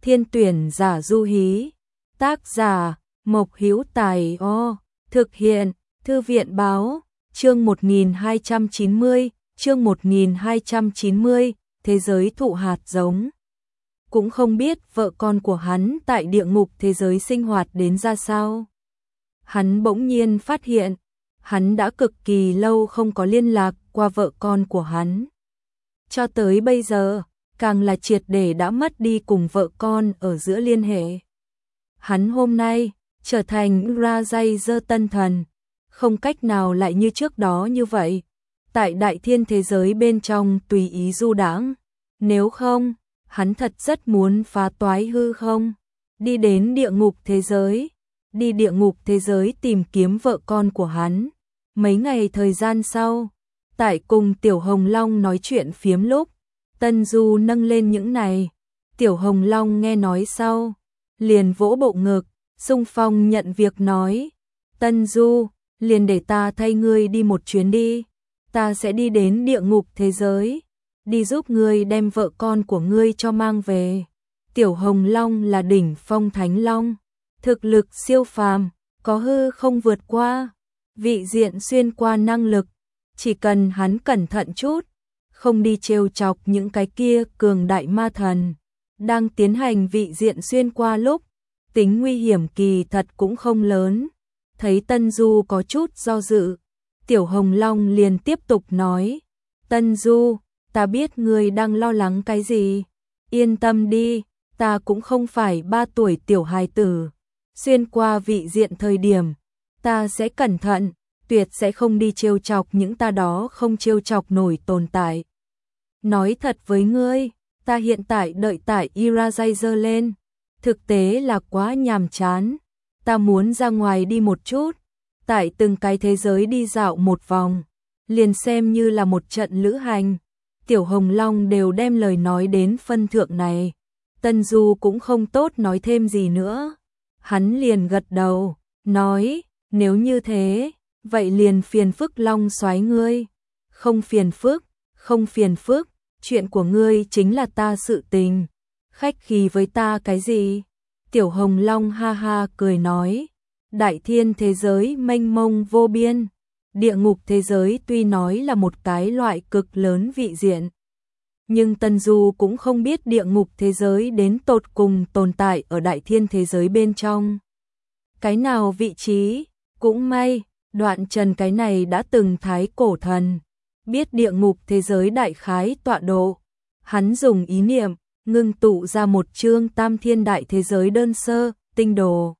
Thiên tuyển giả du hí. Tác giả Mộc Hữu Tài. Thực hiện Thư viện báo. Chương 1290, chương 1290, thế giới thụ hạt giống. Cũng không biết vợ con của hắn tại địa ngục thế giới sinh hoạt đến ra sao. Hắn bỗng nhiên phát hiện, hắn đã cực kỳ lâu không có liên lạc qua vợ con của hắn. Cho tới bây giờ, càng là triệt để đã mất đi cùng vợ con ở giữa liên hệ. Hắn hôm nay trở thành Urajazer tân thần, không cách nào lại như trước đó như vậy, tại đại thiên thế giới bên trong tùy ý du đãng. Nếu không, hắn thật rất muốn phá toái hư không, đi đến địa ngục thế giới, đi địa ngục thế giới tìm kiếm vợ con của hắn. Mấy ngày thời gian sau, tại cùng Tiểu Hồng Long nói chuyện phiếm lúc, Tân Du nâng lên những này. Tiểu Hồng Long nghe nói sau, liền vỗ bộ ngực, xung phong nhận việc nói, Tân Du, liền để ta thay ngươi đi một chuyến đi, ta sẽ đi đến địa ngục thế giới, đi giúp ngươi đem vợ con của ngươi cho mang về. Tiểu Hồng Long là đỉnh phong thánh long, thực lực siêu phàm, có hư không vượt qua, vị diện xuyên qua năng lực, chỉ cần hắn cẩn thận chút, không đi trêu chọc những cái kia cường đại ma thần, đang tiến hành vị diện xuyên qua lúc, tính nguy hiểm kỳ thật cũng không lớn. Thấy Tân Du có chút do dự, Tiểu Hồng Long liền tiếp tục nói, Tân Du, ta biết ngươi đang lo lắng cái gì, yên tâm đi, ta cũng không phải 3 tuổi tiểu hài tử, xuyên qua vị diện thời điểm, ta sẽ cẩn thận, tuyệt sẽ không đi trêu chọc những ta đó không trêu chọc nổi tồn tại. Nói thật với ngươi, ta hiện tại đợi tại Urajazer lên, thực tế là quá nhàm chán, ta muốn ra ngoài đi một chút, tại từng cái thế giới đi dạo một vòng, liền xem như là một trận lữ hành. Tiểu Hồng Long đều đem lời nói đến phân thượng này, Tân Du cũng không tốt nói thêm gì nữa, hắn liền gật đầu, nói, nếu như thế, vậy liền phiền phức Long soái ngươi. Không phiền phức, không phiền phức, chuyện của ngươi chính là ta sự tình, khách khí với ta cái gì? Tiểu Hồng Long ha ha cười nói, đại thiên thế giới mênh mông vô biên, địa ngục thế giới tuy nói là một cái loại cực lớn vị diện, nhưng Tân Du cũng không biết địa ngục thế giới đến tột cùng tồn tại ở đại thiên thế giới bên trong. Cái nào vị trí, cũng may, Đoạn Trần cái này đã từng thái cổ thần, biết địa ngục thế giới đại khái tọa độ, hắn dùng ý niệm, ngưng tụ ra một chương tam thiên đại thế giới đơn sơ, tinh đồ.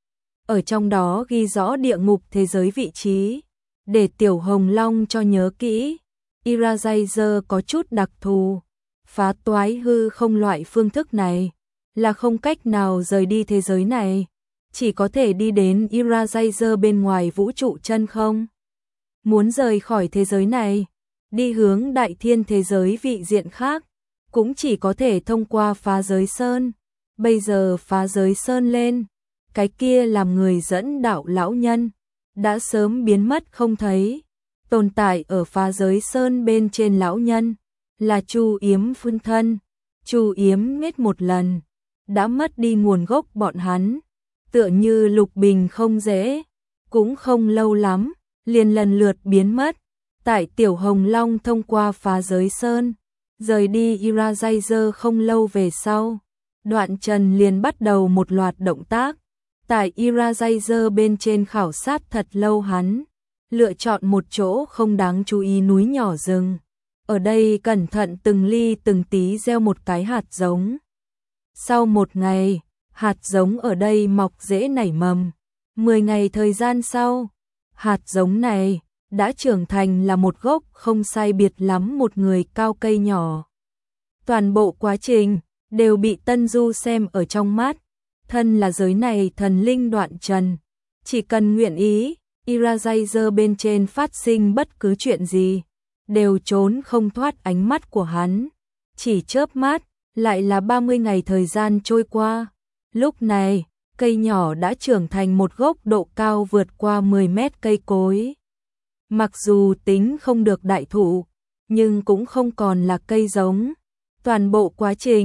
Ở trong đó ghi rõ địa ngục thế giới vị trí, để Tiểu Hồng Long cho nhớ kỹ, Urajazer có chút đặc thù, phá toái hư không loại phương thức này, là không cách nào rời đi thế giới này, chỉ có thể đi đến Urajazer bên ngoài vũ trụ chân không. Muốn rời khỏi thế giới này, đi hướng đại thiên thế giới vị diện khác, cũng chỉ có thể thông qua phá giới sơn. Bây giờ phá giới sơn lên, cái kia làm người dẫn đạo lão nhân, đã sớm biến mất không thấy. Tồn tại ở phá giới sơn bên trên lão nhân, là Chu Yếm phân thân. Chu Yếm nghết một lần, đã mất đi nguồn gốc bọn hắn, tựa như lục bình không dễ, cũng không lâu lắm, liền lần lượt biến mất. Tại Tiểu Hồng Long thông qua phá giới sơn, rời đi Urajazer không lâu về sau, Đoạn Trần liền bắt đầu một loạt động tác. Tại Urajazer bên trên khảo sát thật lâu, hắn lựa chọn một chỗ không đáng chú ý núi nhỏ rừng. Ở đây cẩn thận từng ly từng tí gieo một cái hạt giống. Sau 1 ngày, hạt giống ở đây mọc rễ nảy mầm. 10 ngày thời gian sau, hạt giống này đã trưởng thành là một gốc không sai biệt lắm một người cao cây nhỏ. Toàn bộ quá trình đều bị Tân Du xem ở trong mắt, thân là giới này thần linh Đoạn Trần, chỉ cần nguyện ý, Urajazer bên trên phát sinh bất cứ chuyện gì, đều trốn không thoát ánh mắt của hắn. Chỉ chớp mắt, lại là 30 ngày thời gian trôi qua. Lúc này, cây nhỏ đã trưởng thành một gốc độ cao vượt qua 10 mét cây cối. Mặc dù tính không được đại thụ, nhưng cũng không còn là cây giống. Toàn bộ quá trình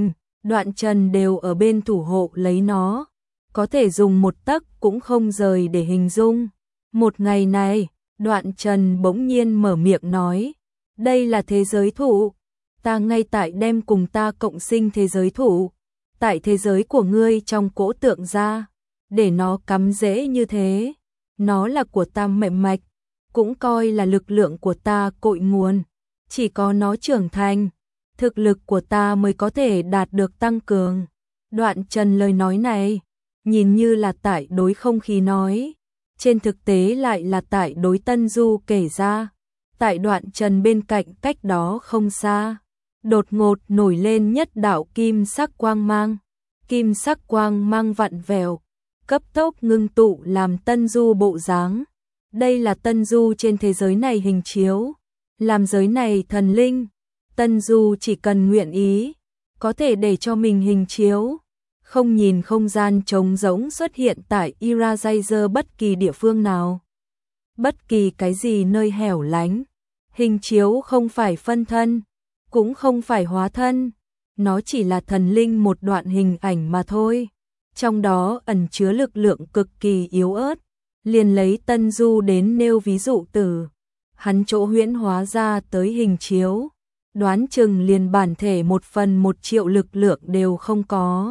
Đoạn Trần đều ở bên thủ hộ lấy nó, có thể dùng một tấc cũng không rời để hình dung. Một ngày này, Đoạn Trần bỗng nhiên mở miệng nói, đây là thế giới thụ, ta ngay tại đem cùng ta cộng sinh thế giới thụ, tại thế giới của ngươi trong cỗ tượng ra, để nó cắm rễ như thế, nó là của ta mệnh mạch, cũng coi là lực lượng của ta cội nguồn, chỉ có nó trưởng thành, thực lực của ta mới có thể đạt được tăng cường. Đoạn Trần lời nói này, nhìn như là tại đối không khí nói, trên thực tế lại là tại đối Tân Du kể ra. Tại Đoạn Trần bên cạnh cách đó không xa, đột ngột nổi lên nhất đạo kim sắc quang mang. Kim sắc quang mang vặn vẹo, cấp tốc ngưng tụ làm Tân Du bộ dáng. Đây là Tân Du trên thế giới này hình chiếu, làm giới này thần linh. Tân Du chỉ cần nguyện ý, có thể để cho mình hình chiếu, không nhìn không gian trống rỗng xuất hiện tại Irazizer bất kỳ địa phương nào. Bất kỳ cái gì nơi hẻo lánh, hình chiếu không phải phân thân, cũng không phải hóa thân, nó chỉ là thần linh một đoạn hình ảnh mà thôi. Trong đó ẩn chứa lực lượng cực kỳ yếu ớt, liền lấy Tân Du đến nêu ví dụ từ, hắn chỗ huyễn hóa ra tới hình chiếu, đoán chừng liền bản thể 1/1.000.000 lực lượng đều không có.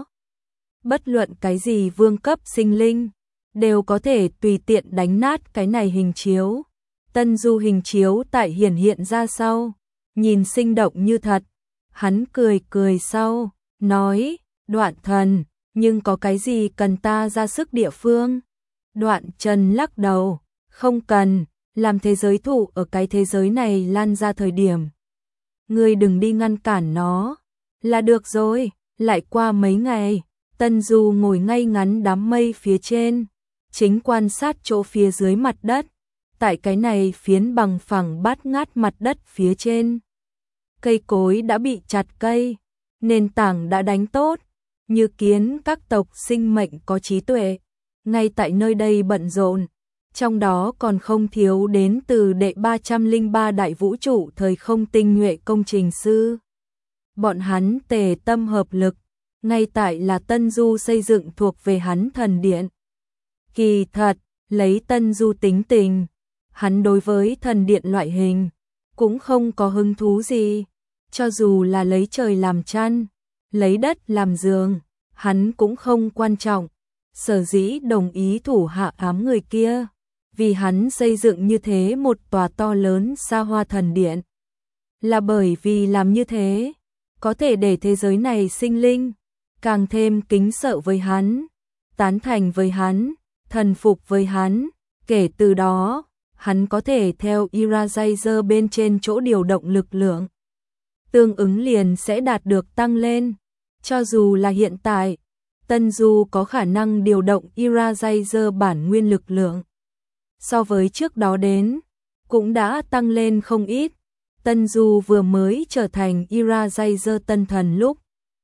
Bất luận cái gì vương cấp sinh linh, đều có thể tùy tiện đánh nát cái này hình chiếu. Tân Du hình chiếu tại hiển hiện ra sau, nhìn sinh động như thật. Hắn cười cười sau, nói, Đoạn thần, nhưng có cái gì cần ta ra sức địa phương? Đoạn Trần lắc đầu, không cần, làm thế giới thụ ở cái thế giới này lan ra thời điểm. Ngươi đừng đi ngăn cản nó, là được rồi. Lại qua mấy ngày, Tân Du ngồi ngay ngắn đám mây phía trên, chính quan sát chỗ phía dưới mặt đất. Tại cái này phiến bằng phẳng bát ngát mặt đất phía trên, cây cối đã bị chặt cây, nền tảng đã đánh tốt, như kiến các tộc sinh mệnh có trí tuệ, ngay tại nơi đây bận rộn, trong đó còn không thiếu đến từ đệ 303 đại vũ trụ thời không tinh nhuệ công trình sư. Bọn hắn tề tâm hợp lực, ngay tại là Tân Du xây dựng thuộc về hắn thần điện. Kỳ thật, lấy Tân Du tính tình, hắn đối với thần điện loại hình cũng không có hứng thú gì, cho dù là lấy trời làm chăn, lấy đất làm giường, hắn cũng không quan trọng. Sở dĩ đồng ý thủ hạ ám người kia, vì hắn xây dựng như thế một tòa to lớn xa hoa thần điện, là bởi vì làm như thế có thể để thế giới này sinh linh càng thêm kính sợ với hắn, tán thành với hắn, thần phục với hắn. Kể từ đó, hắn có thể theo Irazizer bên trên chỗ điều động lực lượng, tương ứng liền sẽ đạt được tăng lên. Cho dù là hiện tại, Tân Du có khả năng điều động Irazizer bản nguyên lực lượng, so với trước đó đến, cũng đã tăng lên không ít. Tân Du vừa mới trở thành Irazizer tân thần lúc,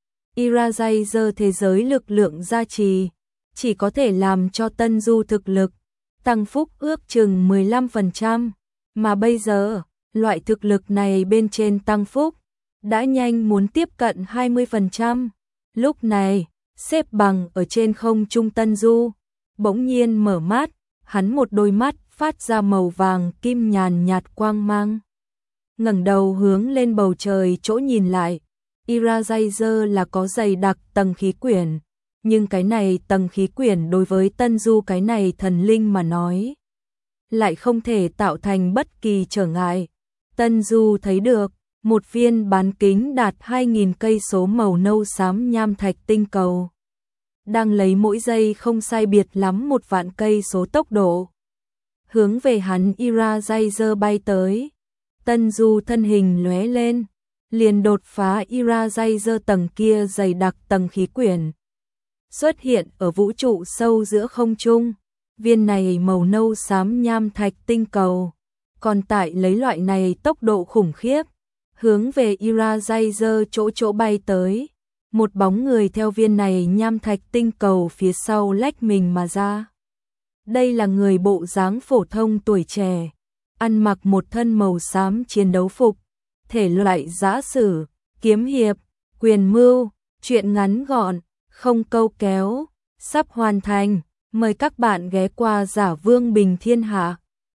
Irazizer thế giới lực lượng gia trì, chỉ có thể làm cho Tân Du thực lực tăng phúc ước chừng 15%, mà bây giờ, loại thực lực này bên trên tăng phúc đã nhanh muốn tiếp cận 20%. Lúc này, xếp bằng ở trên không trung Tân Du, bỗng nhiên mở mắt, hắn một đôi mắt phát ra màu vàng kim nhàn nhạt quang mang. Ngẩng đầu hướng lên bầu trời chỗ nhìn lại, Irazizer là có dày đặc tầng khí quyển, nhưng cái này tầng khí quyển đối với Tân Du cái này thần linh mà nói, lại không thể tạo thành bất kỳ trở ngại. Tân Du thấy được một viên bán kính đạt 2.000 cây số màu nâu xám nham thạch tinh cầu, đang lấy mỗi giây không sai biệt lắm 1.000.000 cây số tốc độ, hướng về hắn Irazizer bay tới. Tân Du thân hình lóe lên, liền đột phá Irazizer tầng kia dày đặc tầng khí quyển, xuất hiện ở vũ trụ sâu giữa không trung. Viên này màu nâu xám nham thạch tinh cầu, còn tại lấy loại này tốc độ khủng khiếp, hướng về Irazizer chỗ bay tới. Một bóng người theo viên này nham thạch tinh cầu phía sau lách mình mà ra. Đây là người bộ dáng phổ thông tuổi trẻ, ăn mặc một thân màu xám chiến đấu phục, thể loại giã sử, kiếm hiệp, quyền mưu, Chuyện ngắn gọn, không câu kéo, sắp hoàn thành. Mời các bạn ghé qua Giả Vương Bình Thiên Hạ.